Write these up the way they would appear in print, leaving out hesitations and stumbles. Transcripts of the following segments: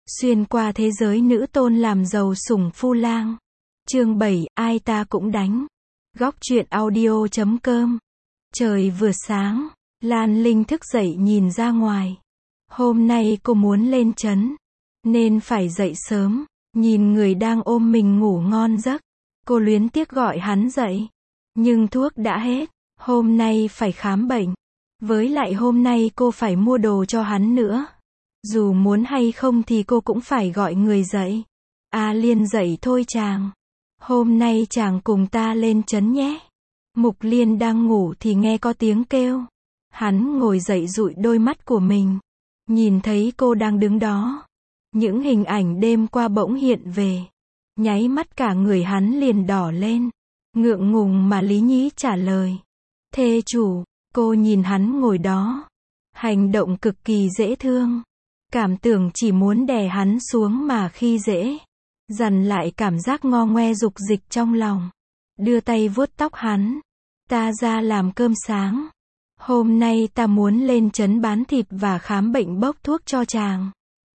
Xuyên qua thế giới nữ tôn làm giàu sủng phu lang. Chương 7, ai ta cũng đánh. Góc truyện audio.com. Trời vừa sáng, Lan Linh thức dậy nhìn ra ngoài. Hôm nay cô muốn lên trấn, nên phải dậy sớm. Nhìn người đang ôm mình ngủ ngon giấc, cô luyến tiếc gọi hắn dậy. Nhưng thuốc đã hết, hôm nay phải khám bệnh. Với lại hôm nay cô phải mua đồ cho hắn nữa. Dù muốn hay không thì cô cũng phải gọi người dậy. A Liên dậy thôi chàng. Hôm nay chàng cùng ta lên trấn nhé. Mục Liên đang ngủ thì nghe có tiếng kêu. Hắn ngồi dậy dụi đôi mắt của mình. Nhìn thấy cô đang đứng đó. Những hình ảnh đêm qua bỗng hiện về. Nháy mắt cả người hắn liền đỏ lên. Ngượng ngùng mà lý nhí trả lời. Thê chủ, cô nhìn hắn ngồi đó. Hành động cực kỳ dễ thương. Cảm tưởng chỉ muốn đè hắn xuống mà khi dễ. Dằn lại cảm giác ngo ngoe dục dịch trong lòng. Đưa tay vuốt tóc hắn. Ta ra làm cơm sáng. Hôm nay ta muốn lên trấn bán thịt và khám bệnh bốc thuốc cho chàng.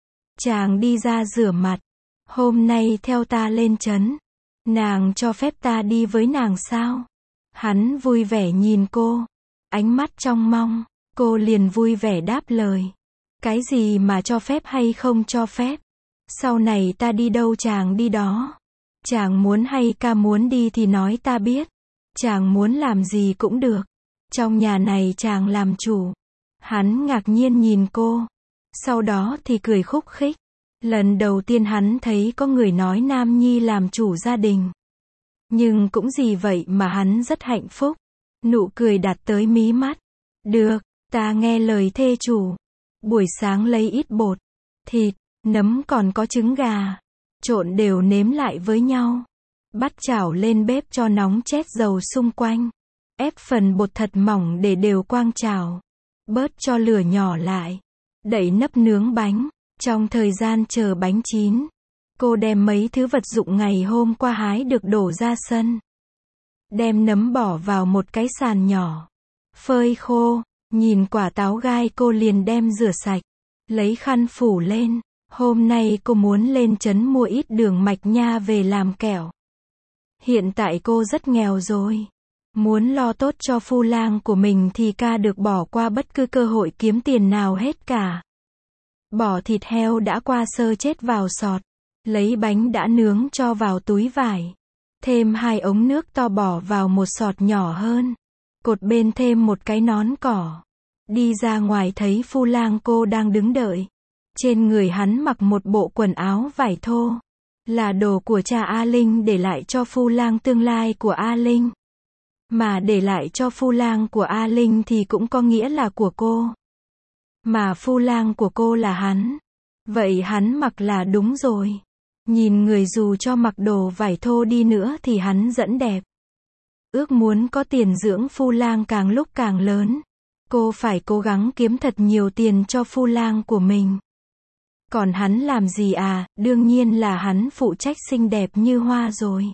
Chàng đi ra rửa mặt. Hôm nay theo ta lên trấn. Nàng cho phép ta đi với nàng sao? Hắn vui vẻ nhìn cô. Ánh mắt trong mong. Cô liền vui vẻ đáp lời. Cái gì mà cho phép hay không cho phép? Sau này ta đi đâu chàng đi đó. Chàng muốn hay ca muốn đi thì nói ta biết. Chàng muốn làm gì cũng được. Trong nhà này chàng làm chủ. Hắn ngạc nhiên nhìn cô. Sau đó thì cười khúc khích. Lần đầu tiên hắn thấy có người nói nam nhi làm chủ gia đình. Nhưng cũng gì vậy mà hắn rất hạnh phúc. Nụ cười đạt tới mí mắt. Được, ta nghe lời thê chủ. Buổi sáng lấy ít bột, thịt, nấm còn có trứng gà. Trộn đều nếm lại với nhau. Bắt chảo lên bếp cho nóng chét dầu xung quanh. Ép phần bột thật mỏng để đều quang chảo. Bớt cho lửa nhỏ lại. Đậy nắp nướng bánh. Trong thời gian chờ bánh chín, cô đem mấy thứ vật dụng ngày hôm qua hái được đổ ra sân. Đem nấm bỏ vào một cái sàn nhỏ. Phơi khô. Nhìn quả táo gai cô liền đem rửa sạch. Lấy khăn phủ lên. Hôm nay cô muốn lên trấn mua ít đường mạch nha về làm kẹo. Hiện tại cô rất nghèo rồi. Muốn lo tốt cho phu lang của mình thì ca được bỏ qua bất cứ cơ hội kiếm tiền nào hết cả. Bỏ thịt heo đã qua sơ chết vào sọt. Lấy bánh đã nướng cho vào túi vải. Thêm 2 ống nước to bỏ vào một sọt nhỏ hơn. Cột bên thêm một cái nón cỏ. Đi ra ngoài thấy phu lang cô đang đứng đợi. Trên người hắn mặc một bộ quần áo vải thô. Là đồ của cha A Linh để lại cho phu lang tương lai của A Linh. Mà để lại cho phu lang của A Linh thì cũng có nghĩa là của cô. Mà phu lang của cô là hắn. Vậy hắn mặc là đúng rồi. Nhìn người dù cho mặc đồ vải thô đi nữa thì hắn vẫn đẹp. Ước muốn có tiền dưỡng phu lang càng lúc càng lớn. Cô phải cố gắng kiếm thật nhiều tiền cho phu lang của mình. Còn hắn làm gì à, đương nhiên là hắn phụ trách xinh đẹp như hoa rồi.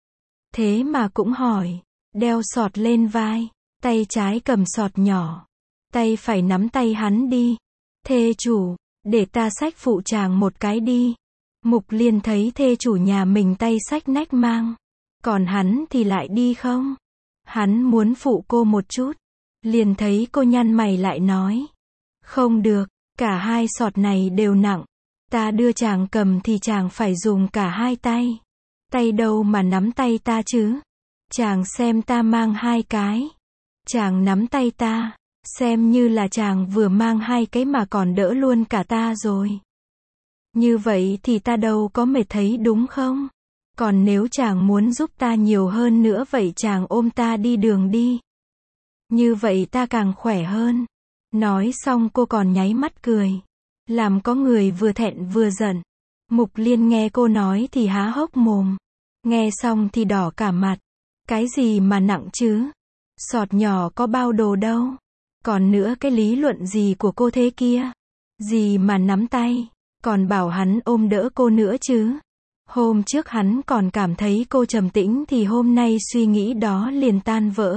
Thế mà cũng hỏi, đeo sọt lên vai, tay trái cầm sọt nhỏ, tay phải nắm tay hắn đi. Thê chủ, để ta xách phụ chàng một cái đi. Mục Liên thấy thê chủ nhà mình tay xách nách mang. Còn hắn thì lại đi không? Hắn muốn phụ cô một chút. Liền thấy cô nhăn mày lại nói. Không được, cả 2 sọt này đều nặng. Ta đưa chàng cầm thì chàng phải dùng cả 2 tay. Tay đâu mà nắm tay ta chứ? Chàng xem ta mang 2 cái. Chàng nắm tay ta, xem như là chàng vừa mang 2 cái mà còn đỡ luôn cả ta rồi. Như vậy thì ta đâu có mệt thấy đúng không? Còn nếu chàng muốn giúp ta nhiều hơn nữa vậy chàng ôm ta đi đường đi. Như vậy ta càng khỏe hơn. Nói xong cô còn nháy mắt cười. Làm có người vừa thẹn vừa giận. Mục Liên nghe cô nói thì há hốc mồm. Nghe xong thì đỏ cả mặt. Cái gì mà nặng chứ? Sọt nhỏ có bao đồ đâu. Còn nữa cái lý luận gì của cô thế kia? Gì mà nắm tay. Còn bảo hắn ôm đỡ cô nữa chứ. Hôm trước hắn còn cảm thấy cô trầm tĩnh thì hôm nay suy nghĩ đó liền tan vỡ.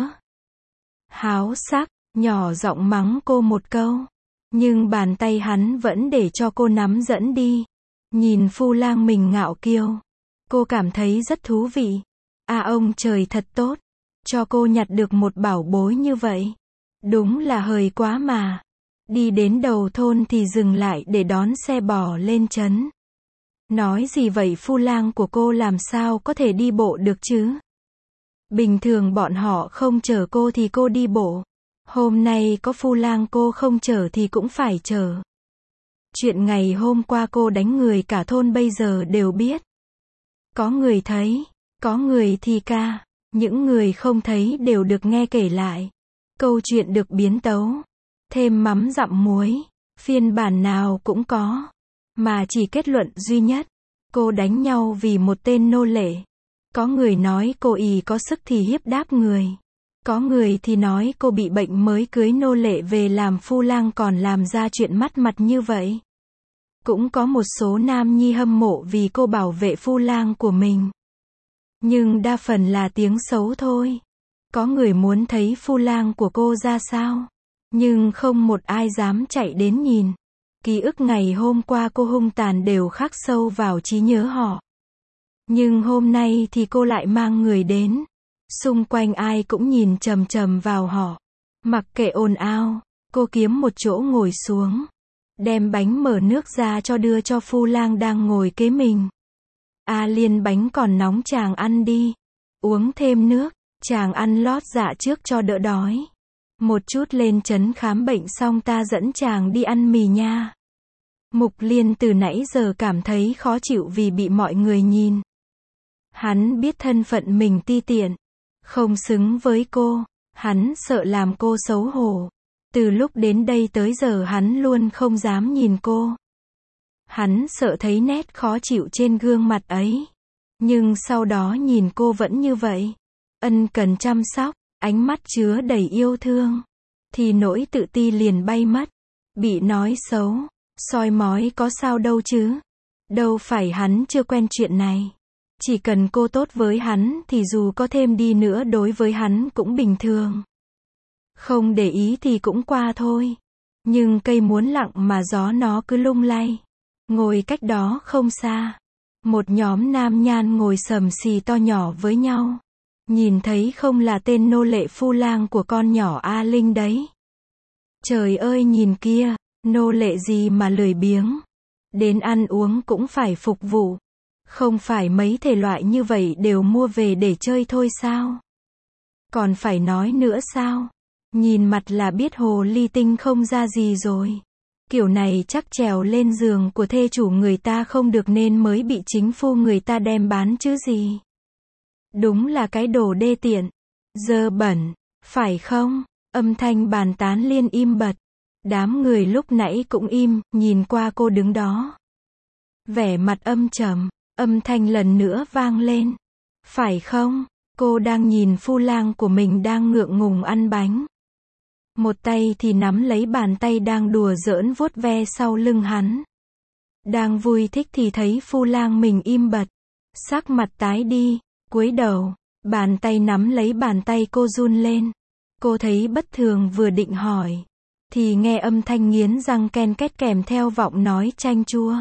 Háo sắc, nhỏ giọng mắng cô một câu. Nhưng bàn tay hắn vẫn để cho cô nắm dẫn đi. Nhìn phu lang mình ngạo kiêu, cô cảm thấy rất thú vị. Ông trời thật tốt, cho cô nhặt được một bảo bối như vậy. Đúng là hời quá mà. Đi đến đầu thôn thì dừng lại để đón xe bò lên trấn. Nói gì vậy, phu lang của cô làm sao có thể đi bộ được chứ? Bình thường bọn họ không chở cô thì cô đi bộ. Hôm nay có phu lang cô không chở thì cũng phải chở. Chuyện ngày hôm qua cô đánh người cả thôn bây giờ đều biết. Có người thấy, có người thì ca, những người không thấy đều được nghe kể lại. Câu chuyện được biến tấu, thêm mắm dặm muối, phiên bản nào cũng có. Mà chỉ kết luận duy nhất, cô đánh nhau vì một tên nô lệ. Có người nói cô ì có sức thì hiếp đáp người. Có người thì nói cô bị bệnh mới cưới nô lệ về làm phu lang còn làm ra chuyện mất mặt như vậy. Cũng có một số nam nhi hâm mộ vì cô bảo vệ phu lang của mình. Nhưng đa phần là tiếng xấu thôi. Có người muốn thấy phu lang của cô ra sao, nhưng không một ai dám chạy đến nhìn. Ký ức ngày hôm qua cô hung tàn đều khắc sâu vào trí nhớ họ. Nhưng hôm nay thì cô lại mang người đến. Xung quanh ai cũng nhìn chằm chằm vào họ. Mặc kệ ồn ào, cô kiếm một chỗ ngồi xuống. Đem bánh mở nước ra đưa cho phu lang đang ngồi kế mình. Liên bánh còn nóng chàng ăn đi. Uống thêm nước, chàng ăn lót dạ trước cho đỡ đói. Một chút lên trấn khám bệnh xong ta dẫn chàng đi ăn mì nha. Mục Liên từ nãy giờ cảm thấy khó chịu vì bị mọi người nhìn. Hắn biết thân phận mình ti tiện, không xứng với cô, hắn sợ làm cô xấu hổ. Từ lúc đến đây tới giờ hắn luôn không dám nhìn cô. Hắn sợ thấy nét khó chịu trên gương mặt ấy. Nhưng sau đó nhìn cô vẫn như vậy. Ân cần chăm sóc, ánh mắt chứa đầy yêu thương. Thì nỗi tự ti liền bay mất. Bị nói xấu, soi mói có sao đâu chứ. Đâu phải hắn chưa quen chuyện này. Chỉ cần cô tốt với hắn thì dù có thêm đi nữa đối với hắn cũng bình thường. Không để ý thì cũng qua thôi. Nhưng cây muốn lặng mà gió nó cứ lung lay. Ngồi cách đó không xa. Một nhóm nam nhan ngồi sầm xì to nhỏ với nhau. Nhìn thấy không là tên nô lệ phu lang của con nhỏ A Linh đấy. Trời ơi nhìn kia, nô lệ gì mà lười biếng. Đến ăn uống cũng phải phục vụ. Không phải mấy thể loại như vậy đều mua về để chơi thôi sao? Còn phải nói nữa sao? Nhìn mặt là biết hồ ly tinh không ra gì rồi. Kiểu này chắc trèo lên giường của thê chủ người ta không được nên mới bị chính phu người ta đem bán chứ gì. Đúng là cái đồ đê tiện, dơ bẩn, phải không? Âm thanh bàn tán liên im bặt. Đám người lúc nãy cũng im, nhìn qua cô đứng đó. Vẻ mặt âm trầm, âm thanh lần nữa vang lên. Phải không? Cô đang nhìn phu lang của mình đang ngượng ngùng ăn bánh. Một tay thì nắm lấy bàn tay đang đùa giỡn vuốt ve sau lưng hắn. Đang vui thích thì thấy phu lang mình im bặt. Sắc mặt tái đi, cúi đầu, bàn tay nắm lấy bàn tay cô run lên. Cô thấy bất thường vừa định hỏi. Thì nghe âm thanh nghiến răng ken két kèm theo giọng nói chanh chua.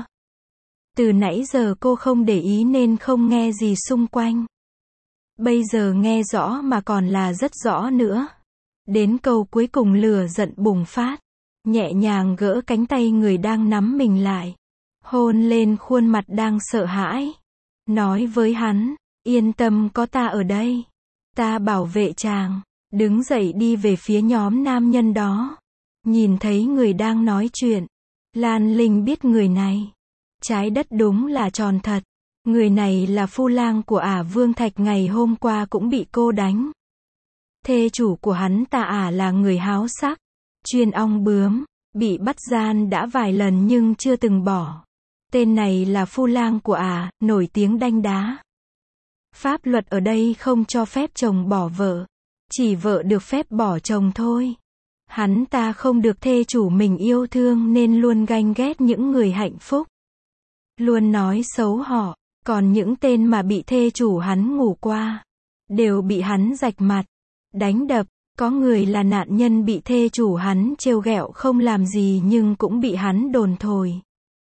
Từ nãy giờ cô không để ý nên không nghe gì xung quanh. Bây giờ nghe rõ mà còn là rất rõ nữa. Đến câu cuối cùng lửa giận bùng phát. Nhẹ nhàng gỡ cánh tay người đang nắm mình lại. Hôn lên khuôn mặt đang sợ hãi. Nói với hắn, yên tâm có ta ở đây. Ta bảo vệ chàng. Đứng dậy đi về phía nhóm nam nhân đó. Nhìn thấy người đang nói chuyện. Lan Linh biết người này. Trái đất đúng là tròn thật. Người này là phu lang của Vương Thạch ngày hôm qua cũng bị cô đánh. Thê chủ của hắn ta là người háo sắc, chuyên ong bướm, bị bắt gian đã vài lần nhưng chưa từng bỏ. Tên này là phu lang của nổi tiếng đanh đá. Pháp luật ở đây không cho phép chồng bỏ vợ, chỉ vợ được phép bỏ chồng thôi. Hắn ta không được thê chủ mình yêu thương nên luôn ganh ghét những người hạnh phúc. Luôn nói xấu họ, còn những tên mà bị thê chủ hắn ngủ qua, đều bị hắn rạch mặt, đánh đập. Có người là nạn nhân bị thê chủ hắn trêu ghẹo không làm gì nhưng cũng bị hắn đồn thổi.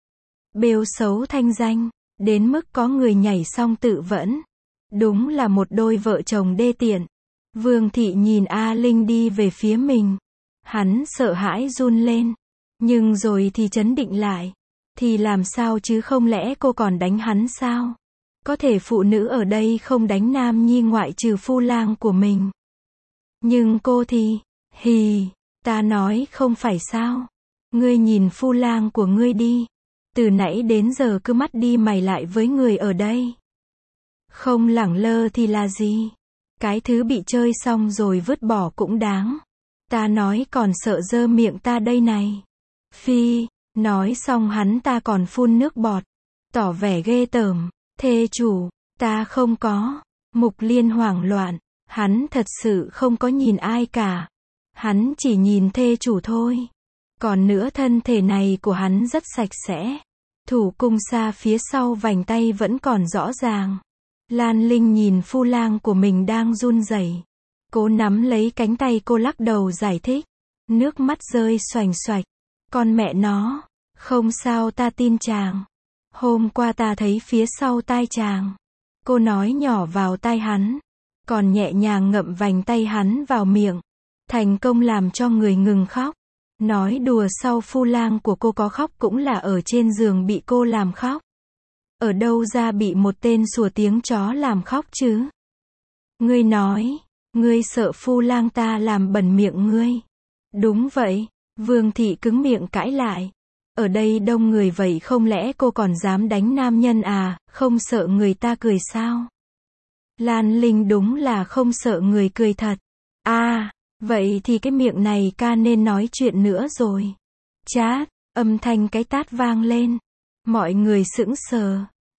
bêu xấu thanh danh, đến mức có người nhảy xong tự vẫn. Đúng là một đôi vợ chồng đê tiện. Vương Thị nhìn A Linh đi về phía mình. Hắn sợ hãi run lên. Nhưng rồi thì trấn định lại. Thì làm sao chứ, không lẽ cô còn đánh hắn sao? Có thể phụ nữ ở đây không đánh nam nhi ngoại trừ phu lang của mình. Nhưng cô thì, hì, ta nói không phải sao? Ngươi nhìn phu lang của ngươi đi. Từ nãy đến giờ cứ mắt đi mày lại với người ở đây. Không lẳng lơ thì là gì? Cái thứ bị chơi xong rồi vứt bỏ cũng đáng. Ta nói còn sợ dơ miệng ta đây này. Phi, nói xong hắn ta còn phun nước bọt. Tỏ vẻ ghê tởm. Thê chủ, ta không có. Mục Liên hoảng loạn. Hắn thật sự không có nhìn ai cả. Hắn chỉ nhìn thê chủ thôi. Còn nữa thân thể này của hắn rất sạch sẽ. Thủ cung xa phía sau vành tay vẫn còn rõ ràng. Lan Linh nhìn phu lang của mình đang run rẩy. Cố nắm lấy cánh tay cô lắc đầu giải thích. Nước mắt rơi xoành xoạch. Con mẹ nó. Không sao, ta tin chàng. Hôm qua ta thấy phía sau tai chàng. Cô nói nhỏ vào tai hắn. Còn nhẹ nhàng ngậm vành tay hắn vào miệng. Thành công làm cho người ngừng khóc. Nói đùa, sau phu lang của cô có khóc cũng là ở trên giường bị cô làm khóc. Ở đâu ra bị một tên sủa tiếng chó làm khóc chứ? Ngươi nói, ngươi sợ phu lang ta làm bẩn miệng ngươi. Đúng vậy, Vương Thị cứng miệng cãi lại. Ở đây đông người vậy không lẽ cô còn dám đánh nam nhân à, không sợ người ta cười sao? Lan Linh đúng là không sợ người cười thật. À, vậy thì cái miệng này ca nên nói chuyện nữa rồi. Chát, âm thanh cái tát vang lên. Mọi người sững sờ.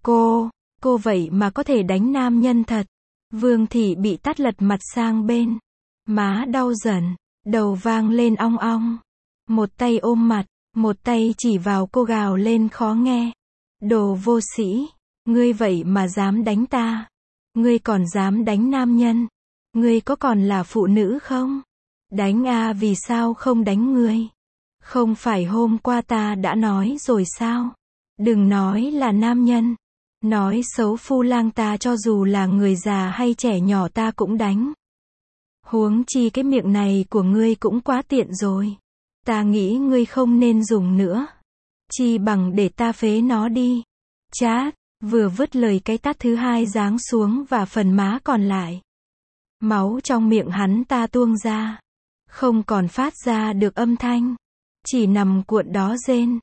Cô vậy mà có thể đánh nam nhân thật. Vương Thị bị tát lật mặt sang bên. Má đau dần, đầu vang lên ong ong. Một tay ôm mặt, một tay chỉ vào cô gào lên khó nghe. Đồ vô sĩ, ngươi vậy mà dám đánh ta. Ngươi còn dám đánh nam nhân. Ngươi có còn là phụ nữ không? Đánh à, vì sao không đánh ngươi? Không phải hôm qua ta đã nói rồi sao? Đừng nói là nam nhân. Nói xấu phu lang ta cho dù là người già hay trẻ nhỏ ta cũng đánh. Huống chi cái miệng này của ngươi cũng quá tiện rồi. Ta nghĩ ngươi không nên dùng nữa. Chi bằng để ta phế nó đi. Chát, vừa vứt lời cái tát thứ hai giáng xuống và phần má còn lại. Máu trong miệng hắn ta tuôn ra. Không còn phát ra được âm thanh. Chỉ nằm cuộn đó rên.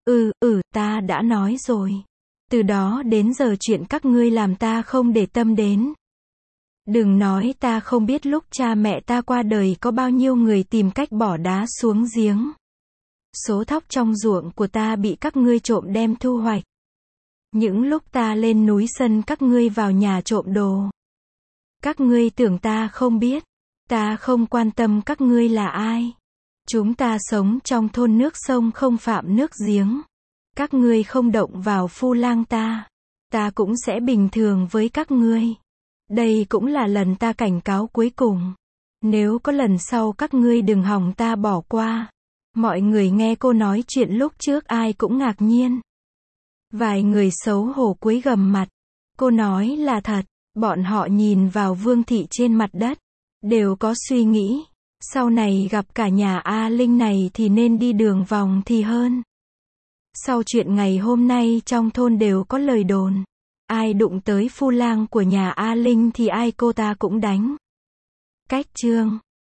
Ta đã nói rồi. Từ đó đến giờ chuyện các ngươi làm ta không để tâm đến. Đừng nói ta không biết lúc cha mẹ ta qua đời có bao nhiêu người tìm cách bỏ đá xuống giếng. Số thóc trong ruộng của ta bị các ngươi trộm đem thu hoạch. Những lúc ta lên núi sân các ngươi vào nhà trộm đồ. Các ngươi tưởng ta không biết. Ta không quan tâm các ngươi là ai. Chúng ta sống trong thôn nước sông không phạm nước giếng. Các ngươi không động vào phu lang ta cũng sẽ bình thường với các ngươi. Đây cũng là lần ta cảnh cáo cuối cùng. Nếu có lần sau các ngươi đừng hòng ta bỏ qua. Mọi người nghe cô nói chuyện lúc trước ai cũng ngạc nhiên. Vài người xấu hổ cúi gằm mặt. Cô nói là thật. Bọn họ nhìn vào Vương Thị trên mặt đất. Đều có suy nghĩ. Sau này gặp cả nhà A Linh này thì nên đi đường vòng thì hơn. Sau chuyện ngày hôm nay trong thôn đều có lời đồn. Ai đụng tới phu lang của nhà A Linh thì ai cô ta cũng đánh. Cách chương